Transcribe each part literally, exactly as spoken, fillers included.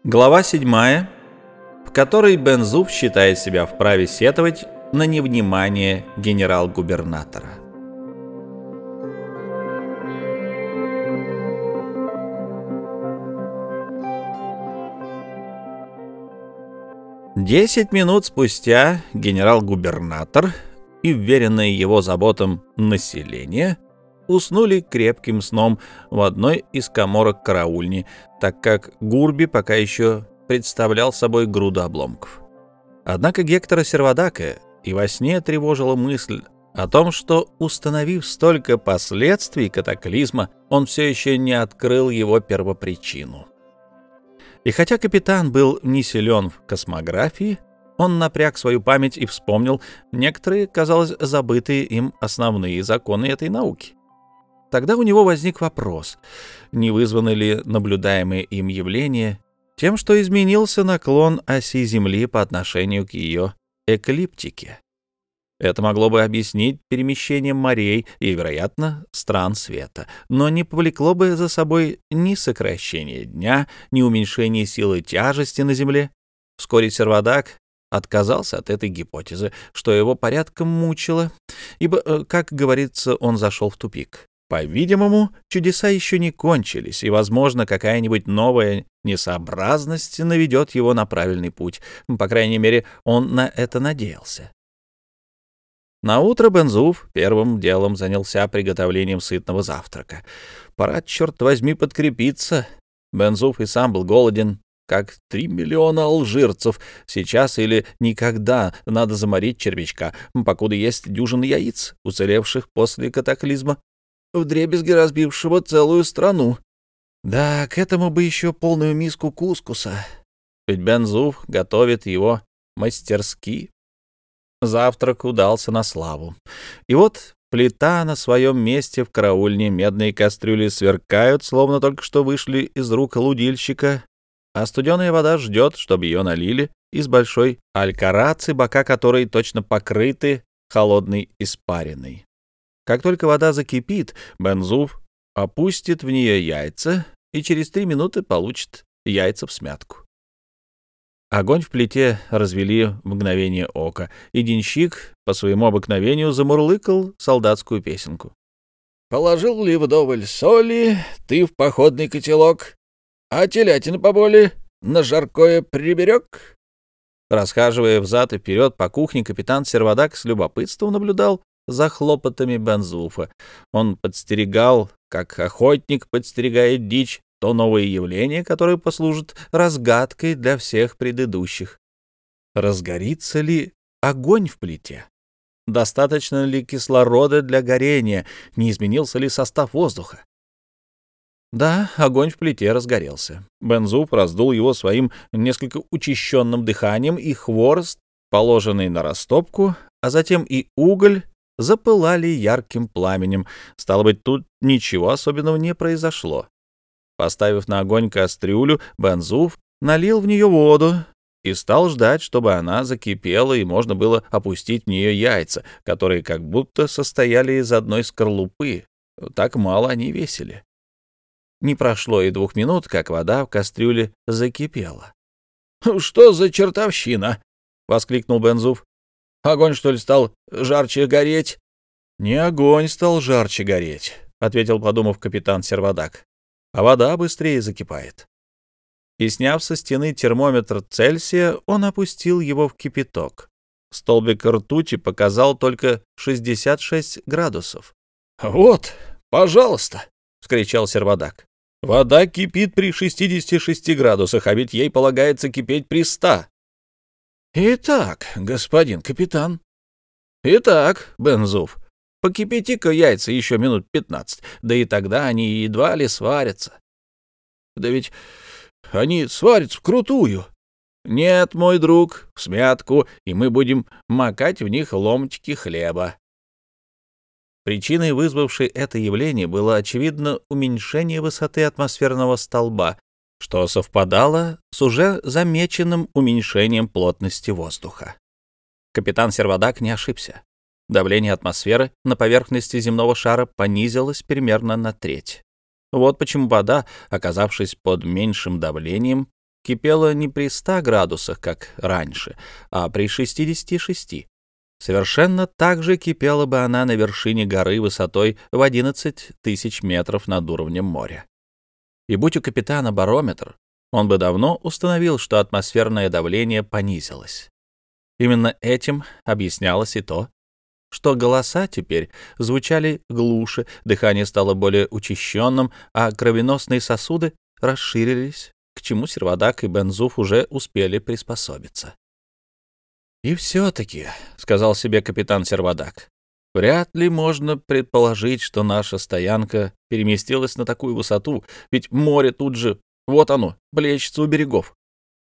Глава седьмая, в которой Бен-Зуф считает себя вправе сетовать на невнимание генерал-губернатора. Десять минут спустя генерал-губернатор и вверенное его заботам население уснули крепким сном в одной из каморок караульни, так как Гурби пока еще представлял собой груду обломков. Однако Гектора Сервадака и во сне тревожила мысль о том, что, установив столько последствий катаклизма, он все еще не открыл его первопричину. И хотя капитан был не силен в космографии, он напряг свою память и вспомнил некоторые, казалось, забытые им основные законы этой науки. Тогда у него возник вопрос, не вызваны ли наблюдаемые им явления тем, что изменился наклон оси Земли по отношению к ее эклиптике. Это могло бы объяснить перемещение морей и, вероятно, стран света, но не повлекло бы за собой ни сокращение дня, ни уменьшение силы тяжести на Земле. Вскоре Сервадак отказался от этой гипотезы, что его порядком мучило, ибо, как говорится, он зашел в тупик. По-видимому, чудеса еще не кончились, и, возможно, какая-нибудь новая несообразность наведет его на правильный путь. По крайней мере, он на это надеялся. Наутро Бен-Зуф первым делом занялся приготовлением сытного завтрака. Пора, черт возьми, подкрепиться. Бен-Зуф и сам был голоден, как три миллиона алжирцев. Сейчас или никогда надо заморить червячка, покуда есть дюжина яиц, уцелевших после катаклизма, вдребезги разбившего целую страну. Да, к этому бы еще полную миску кускуса. Ведь Бен-Зуф готовит его мастерски. Завтрак удался на славу. И вот плита на своем месте в караульне, медные кастрюли сверкают, словно только что вышли из рук лудильщика, а студеная вода ждет, чтобы ее налили из большой алькарации, бока которой точно покрыты холодной испариной. Как только вода закипит, Бен-Зуф опустит в нее яйца и через три минуты получит яйца всмятку. Огонь в плите развели в мгновение ока, и денщик по своему обыкновению замурлыкал солдатскую песенку. «Положил ли вдоволь соли ты в походный котелок, а телятины поболе на жаркое приберег?» Расхаживая взад и вперед по кухне, капитан Сервадак с любопытством наблюдал за хлопотами Бен-Зуфа. Он подстерегал, как охотник подстерегает дичь, то новое явление, которое послужит разгадкой для всех предыдущих. Разгорится ли огонь в плите? Достаточно ли кислорода для горения? Не изменился ли состав воздуха? Да, огонь в плите разгорелся. Бен-Зуф раздул его своим несколько учащенным дыханием, и хворост, положенный на растопку, а затем и уголь, запылали ярким пламенем. Стало быть, тут ничего особенного не произошло. Поставив на огонь кастрюлю, Бен-Зуф налил в нее воду и стал ждать, чтобы она закипела, и можно было опустить в нее яйца, которые как будто состояли из одной скорлупы. Так мало они весили. Не прошло и двух минут, как вода в кастрюле закипела. «Что за чертовщина?» — воскликнул Бен-Зуф. «Огонь, что ли, стал жарче гореть?» «Не огонь стал жарче гореть», — ответил, подумав, капитан Сервадак, «а вода быстрее закипает». И, сняв со стены термометр Цельсия, он опустил его в кипяток. Столбик ртути показал только шестьдесят шесть градусов. «Вот, пожалуйста!» — вскричал Сервадак. «Вода кипит при шестидесяти шести градусах, а ведь ей полагается кипеть при ста». «Итак, господин капитан, итак, Бен-Зуф, покипяти-ка яйца еще минут пятнадцать, да и тогда они едва ли сварятся». «Да ведь они сварятся вкрутую». «Нет, мой друг, в смятку, и мы будем макать в них ломтики хлеба». Причиной, вызвавшей это явление, было, очевидно, уменьшение высоты атмосферного столба, что совпадало с уже замеченным уменьшением плотности воздуха. Капитан Сервадак не ошибся. Давление атмосферы на поверхности земного шара понизилось примерно на треть. Вот почему вода, оказавшись под меньшим давлением, кипела не при ста градусах, как раньше, а при шестидесяти шести. Совершенно так же кипела бы она на вершине горы высотой в одиннадцать тысяч метров над уровнем моря. И будь у капитана барометр, он бы давно установил, что атмосферное давление понизилось. Именно этим объяснялось и то, что голоса теперь звучали глуше, дыхание стало более учащенным, а кровеносные сосуды расширились, к чему Сервадак и Бензуф уже успели приспособиться. «И все-таки», — сказал себе капитан Сервадак, — «вряд ли можно предположить, что наша стоянка переместилась на такую высоту, ведь море тут же, вот оно, плещется у берегов».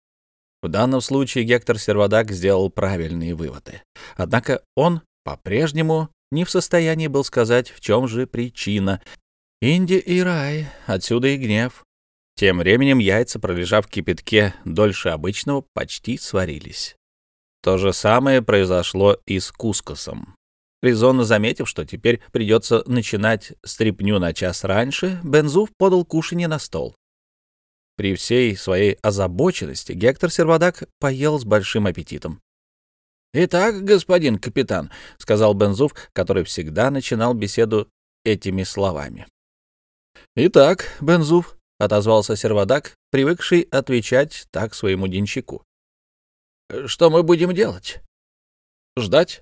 В данном случае Гектор Сервадак сделал правильные выводы. Однако он по-прежнему не в состоянии был сказать, в чем же причина. Инди и рай, отсюда и гнев. Тем временем яйца, пролежав в кипятке дольше обычного, почти сварились. То же самое произошло и с кускусом. Резонно заметив, что теперь придется начинать стряпню на час раньше, Бензуф подал кушанье на стол. При всей своей озабоченности Гектор Сервадак поел с большим аппетитом. «Итак, господин капитан», — сказал Бензуф, который всегда начинал беседу этими словами. «Итак, Бензуф», — отозвался Сервадак, привыкший отвечать так своему денщику. «Что мы будем делать?» «Ждать».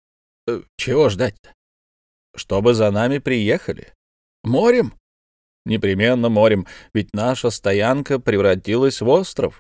«Чего ждать-то?» «Чтобы за нами приехали». «Морем?» «Непременно морем, ведь наша стоянка превратилась в остров».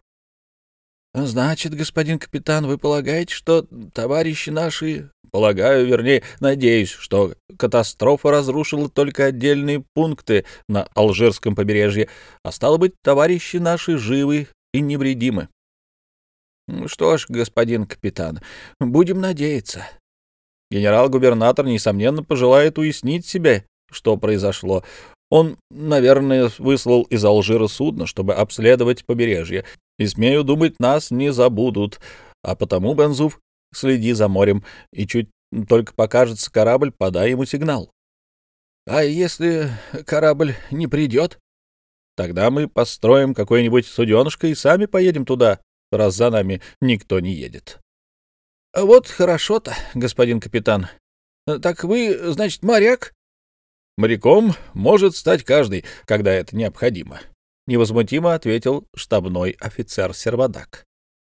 «Значит, господин капитан, вы полагаете, что товарищи наши...» «Полагаю, вернее, надеюсь, что катастрофа разрушила только отдельные пункты на Алжирском побережье, а стало быть, товарищи наши живы и невредимы». «Что ж, господин капитан, будем надеяться». Генерал-губернатор, несомненно, пожелает уяснить себе, что произошло. Он, наверное, выслал из Алжира судно, чтобы обследовать побережье, и, смею думать, нас не забудут. А потому, Бензуф, следи за морем, и чуть только покажется корабль, подай ему сигнал. — А если корабль не придет? — Тогда мы построим какое-нибудь суденышко и сами поедем туда, раз за нами никто не едет. — Вот хорошо-то, господин капитан. Так вы, значит, моряк? — Моряком может стать каждый, когда это необходимо, — невозмутимо ответил штабной офицер Сервадак.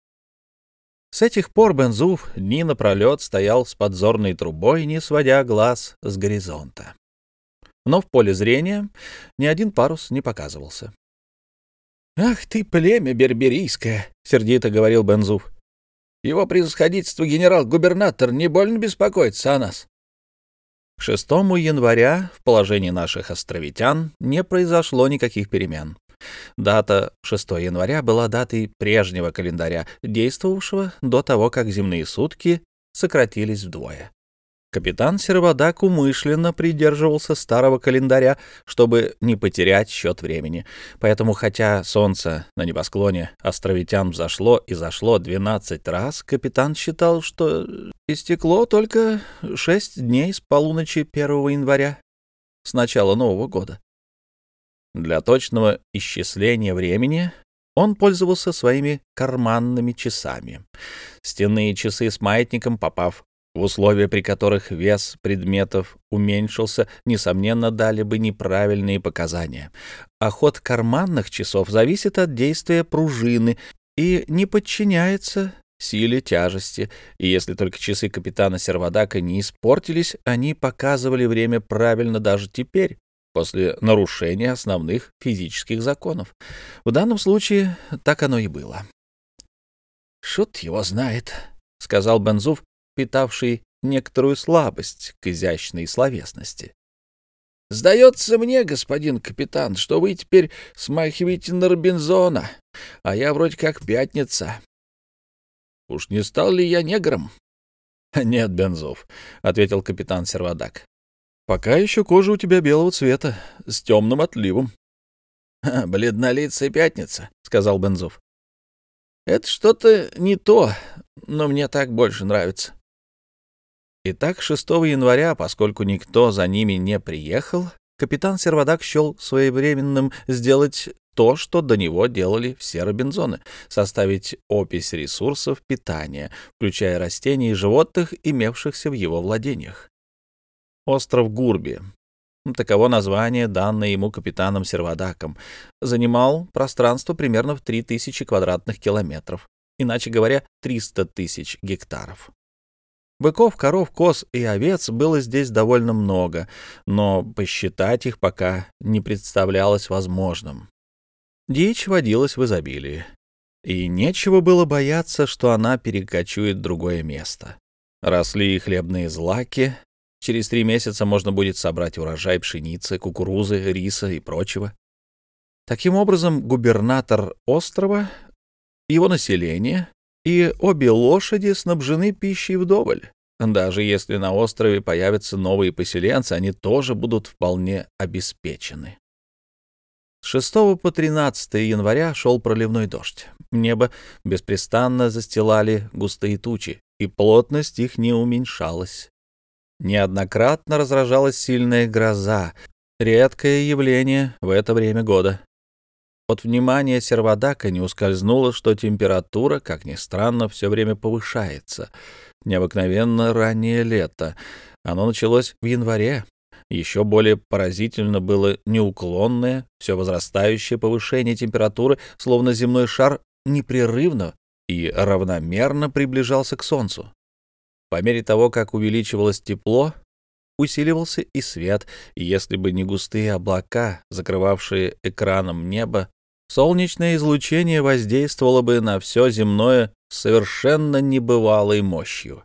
С этих пор Бензуф дни напролет стоял с подзорной трубой, не сводя глаз с горизонта. Но в поле зрения ни один парус не показывался. — Ах ты, племя берберийское! — сердито говорил Бензуф. — Его превосходительство генерал-губернатор не больно беспокоится о нас. К шестому января в положении наших островитян не произошло никаких перемен. Дата шестого января была датой прежнего календаря, действовавшего до того, как земные сутки сократились вдвое. Капитан Сервадак умышленно придерживался старого календаря, чтобы не потерять счет времени. Поэтому, хотя солнце на небосклоне островитян взошло и зашло двенадцать раз, капитан считал, что истекло только шесть дней с полуночи первого января, с начала Нового года. Для точного исчисления времени он пользовался своими карманными часами. Стенные часы с маятником, попав в условия, при которых вес предметов уменьшился, несомненно, дали бы неправильные показания. А ход карманных часов зависит от действия пружины и не подчиняется силе тяжести, и если только часы капитана Сервадака не испортились, они показывали время правильно даже теперь, после нарушения основных физических законов. В данном случае так оно и было. «Шут его знает», — сказал Бензуф, питавший некоторую слабость к изящной словесности. — Сдается мне, господин капитан, что вы теперь смахиваете на Робинзона, а я вроде как пятница. Уж не стал ли я негром? — Нет, Бензуф, — ответил капитан Сервадак. — Пока еще кожа у тебя белого цвета, с темным отливом. — Бледнолицая пятница, — сказал Бензуф. — Это что-то не то, но мне так больше нравится. Итак, шестого января, поскольку никто за ними не приехал, капитан Сервадак счел своевременным сделать то, что до него делали все Робинзоны — составить опись ресурсов питания, включая растений и животных, имевшихся в его владениях. Остров Гурби — таково название, данное ему капитаном Сервадаком, занимал пространство примерно в три тысячи квадратных километров, иначе говоря, триста тысяч гектаров. Быков, коров, коз и овец было здесь довольно много, но посчитать их пока не представлялось возможным. Дичь водилась в изобилии, и нечего было бояться, что она перекочует в другое место. Росли и хлебные злаки. Через три месяца можно будет собрать урожай пшеницы, кукурузы, риса и прочего. Таким образом, губернатор острова, его население и обе лошади снабжены пищей вдоволь. Даже если на острове появятся новые поселенцы, они тоже будут вполне обеспечены. С шестого по тринадцатое января шел проливной дождь. Небо беспрестанно застилали густые тучи, и плотность их не уменьшалась. Неоднократно разражалась сильная гроза, редкое явление в это время года. От внимания Сервадака не ускользнуло, что температура, как ни странно, все время повышается. Необыкновенно раннее лето. Оно началось в январе. Еще более поразительно было неуклонное, все возрастающее повышение температуры, словно земной шар непрерывно и равномерно приближался к Солнцу. По мере того, как увеличивалось тепло, усиливался и свет, и если бы не густые облака, закрывавшие экраном небо, солнечное излучение воздействовало бы на все земное с совершенно небывалой мощью.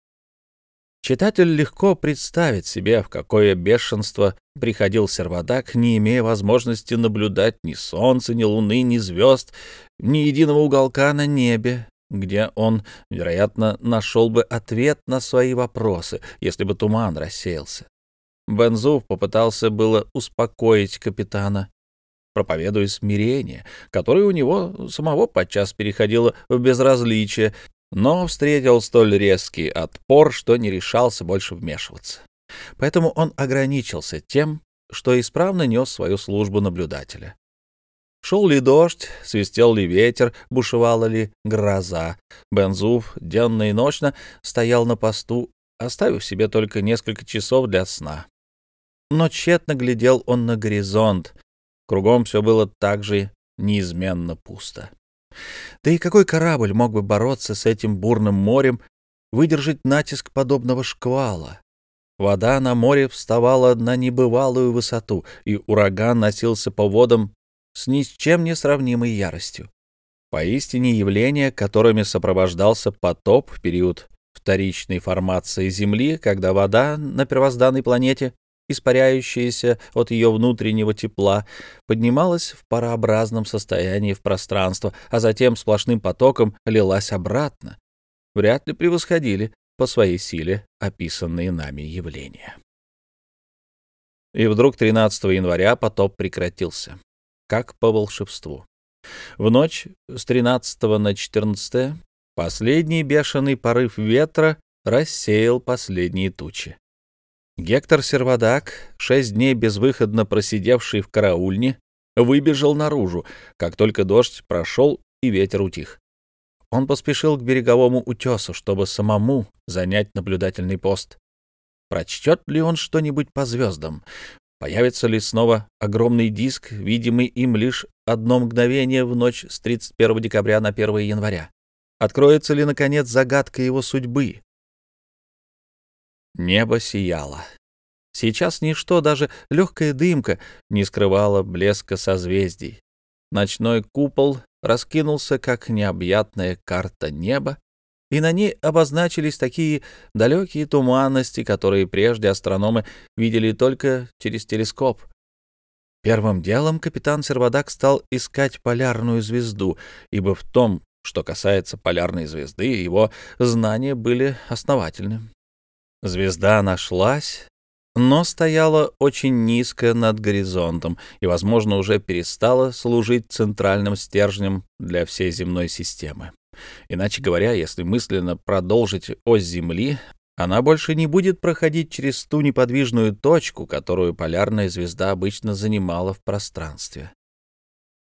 Читатель легко представит себе, в какое бешенство приходил Сервадак, не имея возможности наблюдать ни солнца, ни луны, ни звезд, ни единого уголка на небе, где он, вероятно, нашел бы ответ на свои вопросы, если бы туман рассеялся. Бен-Зуф попытался было успокоить капитана, проповедуя смирение, которое у него самого подчас переходило в безразличие, но встретил столь резкий отпор, что не решался больше вмешиваться. Поэтому он ограничился тем, что исправно нес свою службу наблюдателя. Шел ли дождь, свистел ли ветер, бушевала ли гроза, Бен-Зуф денно и ночно стоял на посту, оставив себе только несколько часов для сна. Но тщетно глядел он на горизонт. Кругом все было так же неизменно пусто. Да и какой корабль мог бы бороться с этим бурным морем, выдержать натиск подобного шквала? Вода на море вставала на небывалую высоту, и ураган носился по водам с ни с чем не сравнимой яростью. Поистине явления, которыми сопровождался потоп в период вторичной формации Земли, когда вода на первозданной планете, испаряющаяся от ее внутреннего тепла, поднималась в парообразном состоянии в пространство, а затем сплошным потоком лилась обратно, вряд ли превосходили по своей силе описанные нами явления. И вдруг тринадцатого января потоп прекратился, как по волшебству. В ночь с тринадцатого на четырнадцатое последний бешеный порыв ветра рассеял последние тучи. Гектор Сервадак, шесть дней безвыходно просидевший в караульне, выбежал наружу, как только дождь прошел и ветер утих. Он поспешил к береговому утесу, чтобы самому занять наблюдательный пост. Прочтет ли он что-нибудь по звездам? Появится ли снова огромный диск, видимый им лишь одно мгновение в ночь с тридцать первого декабря на первое января? Откроется ли, наконец, загадка его судьбы? Небо сияло. Сейчас ничто, даже легкая дымка, не скрывало блеска созвездий. Ночной купол раскинулся, как необъятная карта неба, и на ней обозначились такие далекие туманности, которые прежде астрономы видели только через телескоп. Первым делом капитан Сервадак стал искать полярную звезду, ибо в том, что касается полярной звезды, его знания были основательны. Звезда нашлась, но стояла очень низко над горизонтом и, возможно, уже перестала служить центральным стержнем для всей земной системы. Иначе говоря, если мысленно продолжить ось Земли, она больше не будет проходить через ту неподвижную точку, которую полярная звезда обычно занимала в пространстве.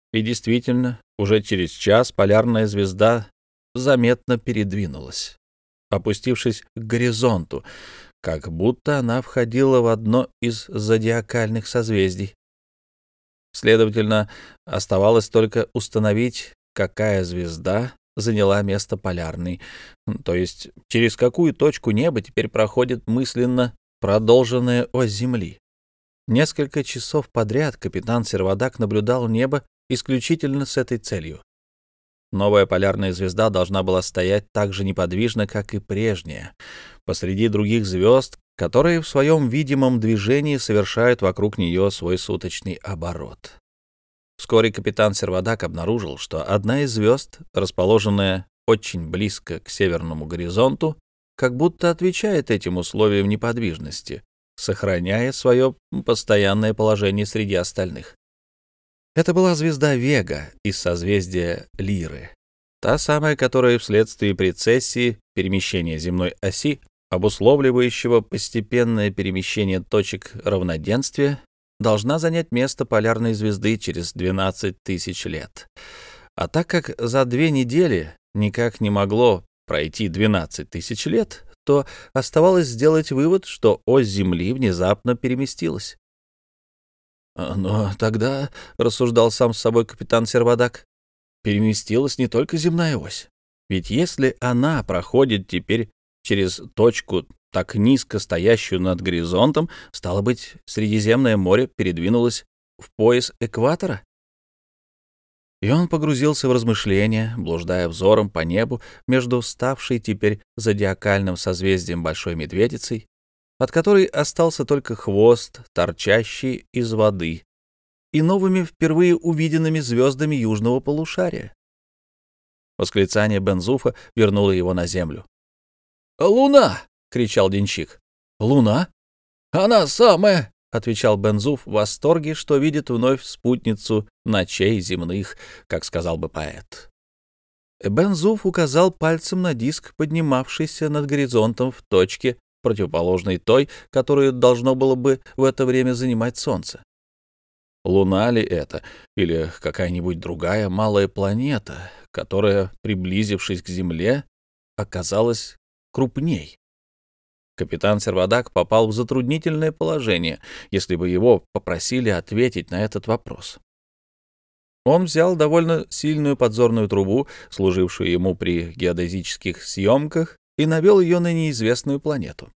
И действительно, уже через час полярная звезда заметно передвинулась, опустившись к горизонту, как будто она входила в одно из зодиакальных созвездий. Следовательно, оставалось только установить, какая звезда заняла место полярной, то есть через какую точку неба теперь проходит мысленно продолженная ось Земли. Несколько часов подряд капитан Сервадак наблюдал небо исключительно с этой целью. Новая полярная звезда должна была стоять так же неподвижно, как и прежняя, посреди других звезд, которые в своем видимом движении совершают вокруг нее свой суточный оборот. Вскоре капитан Сервадак обнаружил, что одна из звезд, расположенная очень близко к северному горизонту, как будто отвечает этим условиям неподвижности, сохраняя свое постоянное положение среди остальных. Это была звезда Вега из созвездия Лиры, та самая, которая вследствие прецессии, перемещения земной оси, обусловливающего постепенное перемещение точек равноденствия, должна занять место полярной звезды через двенадцать тысяч лет. А так как за две недели никак не могло пройти двенадцать тысяч лет, то оставалось сделать вывод, что ось Земли внезапно переместилась. «Но тогда, — рассуждал сам с собой капитан Сервадак, — переместилась не только земная ось. Ведь если она проходит теперь через точку, так низко стоящую над горизонтом, стало быть, Средиземное море передвинулось в пояс экватора?» И он погрузился в размышления, блуждая взором по небу между ставшей теперь зодиакальным созвездием Большой Медведицей, от которой остался только хвост, торчащий из воды, и новыми впервые увиденными звездами южного полушария. Восклицание Бензуфа вернуло его на землю. «Луна!» — кричал денщик. «Луна? Она самая!» — отвечал Бензуф в восторге, что видит вновь спутницу ночей земных, как сказал бы поэт. Бензуф указал пальцем на диск, поднимавшийся над горизонтом в точке, противоположной той, которую должно было бы в это время занимать Солнце. Луна ли это, или какая-нибудь другая малая планета, которая, приблизившись к Земле, оказалась крупней? Капитан Сервадак попал в затруднительное положение, если бы его попросили ответить на этот вопрос. Он взял довольно сильную подзорную трубу, служившую ему при геодезических съемках, и навел ее на неизвестную планету.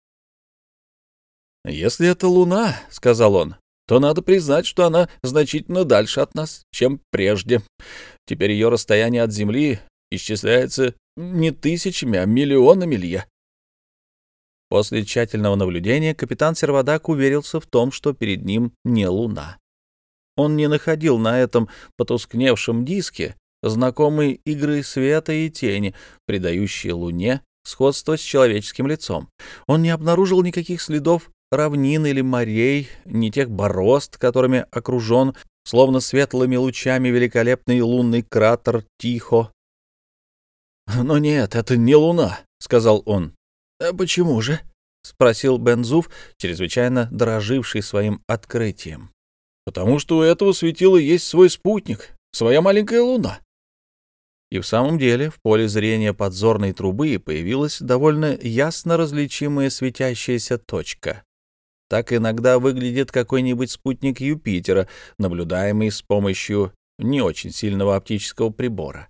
«Если это Луна, — сказал он, — то надо признать, что она значительно дальше от нас, чем прежде. Теперь ее расстояние от Земли исчисляется не тысячами, а миллионами лье». После тщательного наблюдения капитан Сервадак уверился в том, что перед ним не Луна. Он не находил на этом потускневшем диске знакомой игры света и тени, придающие Луне сходство с человеческим лицом. Он не обнаружил никаких следов равнин или морей, ни тех борозд, которыми окружен, словно светлыми лучами, великолепный лунный кратер Тихо. «Но нет, это не Луна», — сказал он. «А почему же?» — спросил Бензуф, чрезвычайно дороживший своим открытием. «Потому что у этого светила есть свой спутник, своя маленькая Луна». И в самом деле в поле зрения подзорной трубы появилась довольно ясно различимая светящаяся точка. Так иногда выглядит какой-нибудь спутник Юпитера, наблюдаемый с помощью не очень сильного оптического прибора.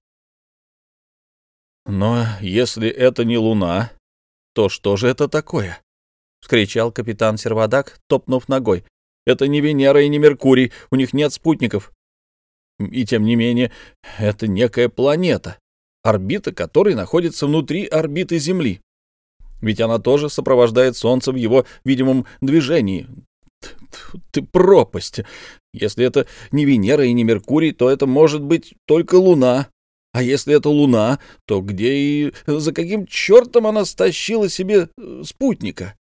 «Но если это не Луна, то что же это такое?» — вскричал капитан Сервадак, топнув ногой. «Это не Венера и не Меркурий, у них нет спутников. И тем не менее, это некая планета, орбита которой находится внутри орбиты Земли. Ведь она тоже сопровождает Солнце в его видимом движении. Ты пропасть! Если это не Венера и не Меркурий, то это может быть только Луна. А если это Луна, то где и за каким чертом она стащила себе спутника?»